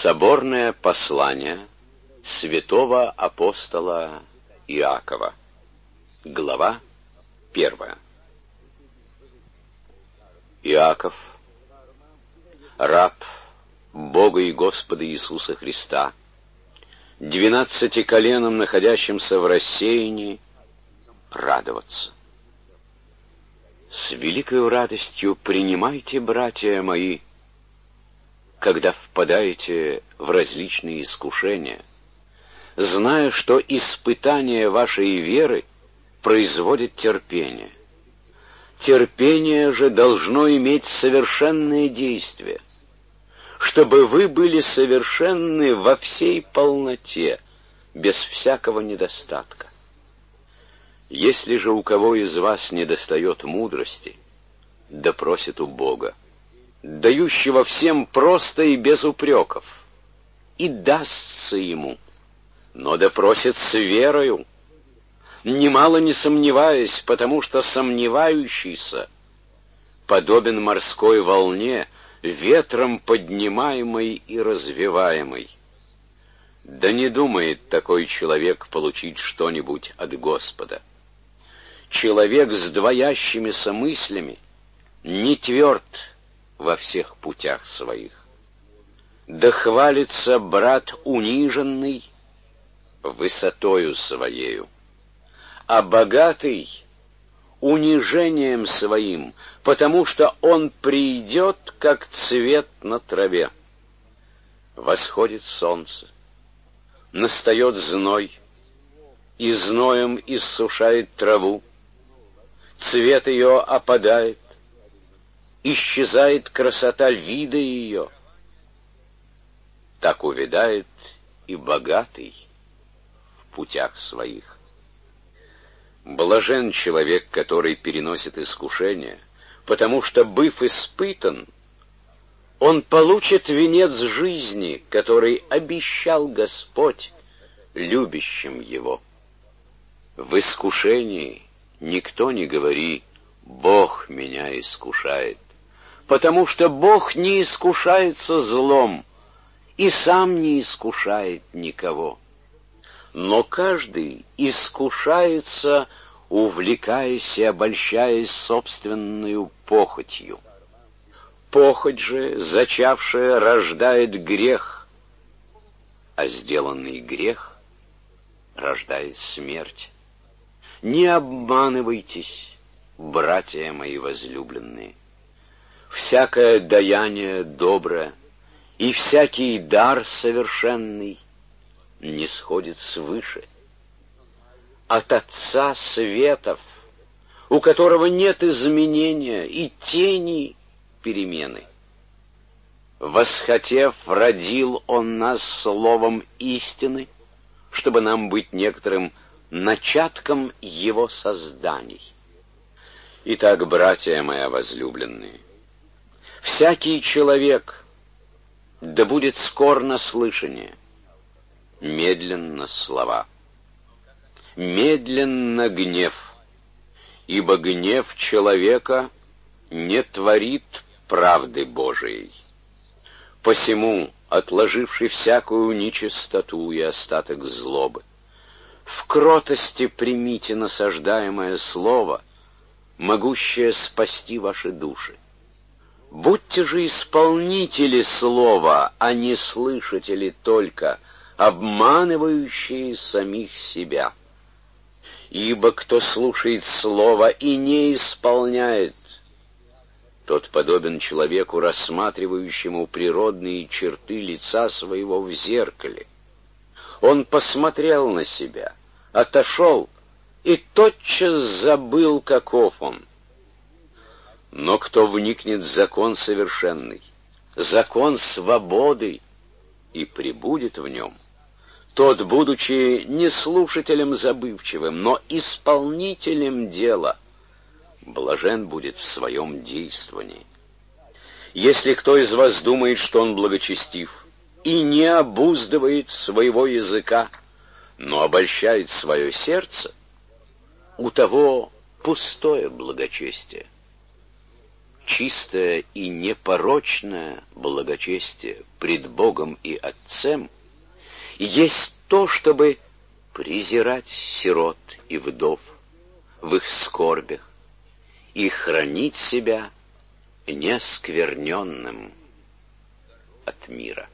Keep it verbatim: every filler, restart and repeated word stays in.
Соборное послание святого апостола Иакова. Глава первая. Иаков, раб Бога и Господа Иисуса Христа, двенадцати коленам, находящимся в рассеянии, радоваться. С великою радостью принимайте, братья мои, когда впадаете в различные искушения, зная, что испытание вашей веры производит терпение. Терпение же должно иметь совершенное действие, чтобы вы были совершенны во всей полноте, без всякого недостатка. Если же у кого из вас недостает мудрости, да просит у Бога, дающего всем просто и без упреков, и дастся ему, но да просит с верою, немало не сомневаясь, потому что сомневающийся подобен морской волне, ветром поднимаемой и развиваемой. Да не думает такой человек получить что-нибудь от Господа. Человек с двоящимися мыслями не тверд во всех путях своих. Да хвалится брат униженный высотою своею, а богатый унижением своим, потому что он придет, как цвет на траве. Восходит солнце, настает зной, и зноем иссушает траву, цвет ее опадает, исчезает красота вида ее. Так увядает и богатый в путях своих. Блажен человек, который переносит искушение, потому что, быв испытан, он получит венец жизни, который обещал Господь любящим его. В искушении никто не говори: «Бог меня искушает», потому что Бог не искушается злом и сам не искушает никого. Но каждый искушается, увлекаясь и обольщаясь собственною похотью. Похоть же, зачавшая, рождает грех, а сделанный грех рождает смерть. Не обманывайтесь, братья мои возлюбленные. Всякое даяние доброе и всякий дар совершенный не сходит свыше, от Отца светов, у которого нет изменения и тени перемены. Восхотев, родил Он нас словом истины, чтобы нам быть некоторым начатком Его созданий. Итак, братья мои возлюбленные, всякий человек да будет скор на слышание, медленно слова, медленно гнев, ибо гнев человека не творит правды Божией. Посему, отложивши всякую нечистоту и остаток злобы, в кротости примите насаждаемое слово, могущее спасти ваши души. Будьте же исполнители слова, а не слышатели только, обманывающие самих себя. Ибо кто слушает слово и не исполняет, тот подобен человеку, рассматривающему природные черты лица своего в зеркале. Он посмотрел на себя, отошел и тотчас забыл, каков он. Но кто вникнет в закон совершенный, закон свободы, и пребудет в нем, тот, будучи не слушателем забывчивым, но исполнителем дела, блажен будет в своем действовании. Если кто из вас думает, что он благочестив, и не обуздывает своего языка, но обольщает свое сердце, у того пустое благочестие. чистое и непорочное благочестие пред Богом и Отцем есть то, чтобы презирать сирот и вдов в их скорбях и хранить себя неоскверненным от мира.